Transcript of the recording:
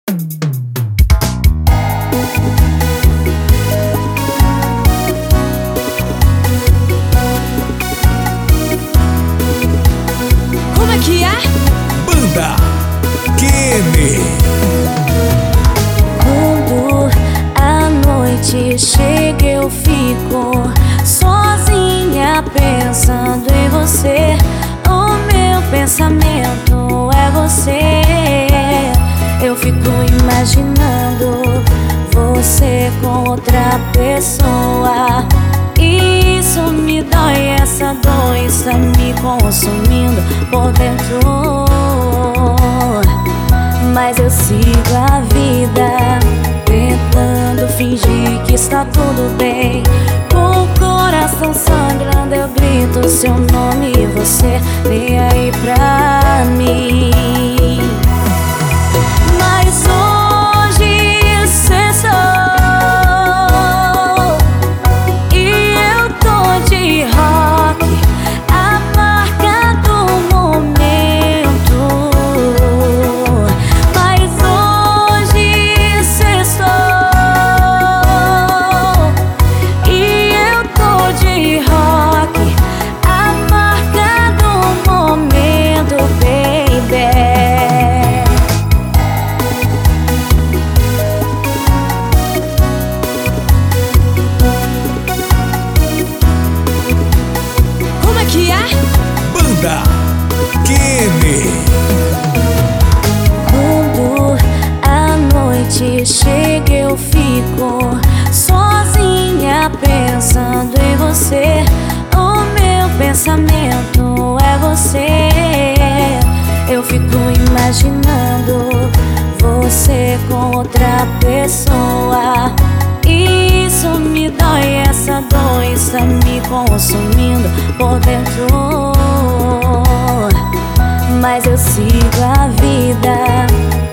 Como é que é? Banda QM. Quando a noite chega eu fico sozinha pensando em você. O meu pensamento é você. Eu fico imaginando você com outra pessoa. Isso me dói, essa dor está me consumindo por dentro. Mas eu sigo a vida, tentando fingir que está tudo bem. Com o coração sangrando eu grito seu nome e você vem aí pra mim. Mas hoje cessou e eu tô de rock, a marca do momento. Mas hoje cessou e eu tô de rock, a marca do momento, baby. Como é que é? Banda QM. Quando a noite chega eu fico sozinha pensando em você. O meu pensamento é você. Eu fico imaginando você com outra pessoa. Isso me dói, essa dor está me consumindo por dentro. Mas eu sigo a vida,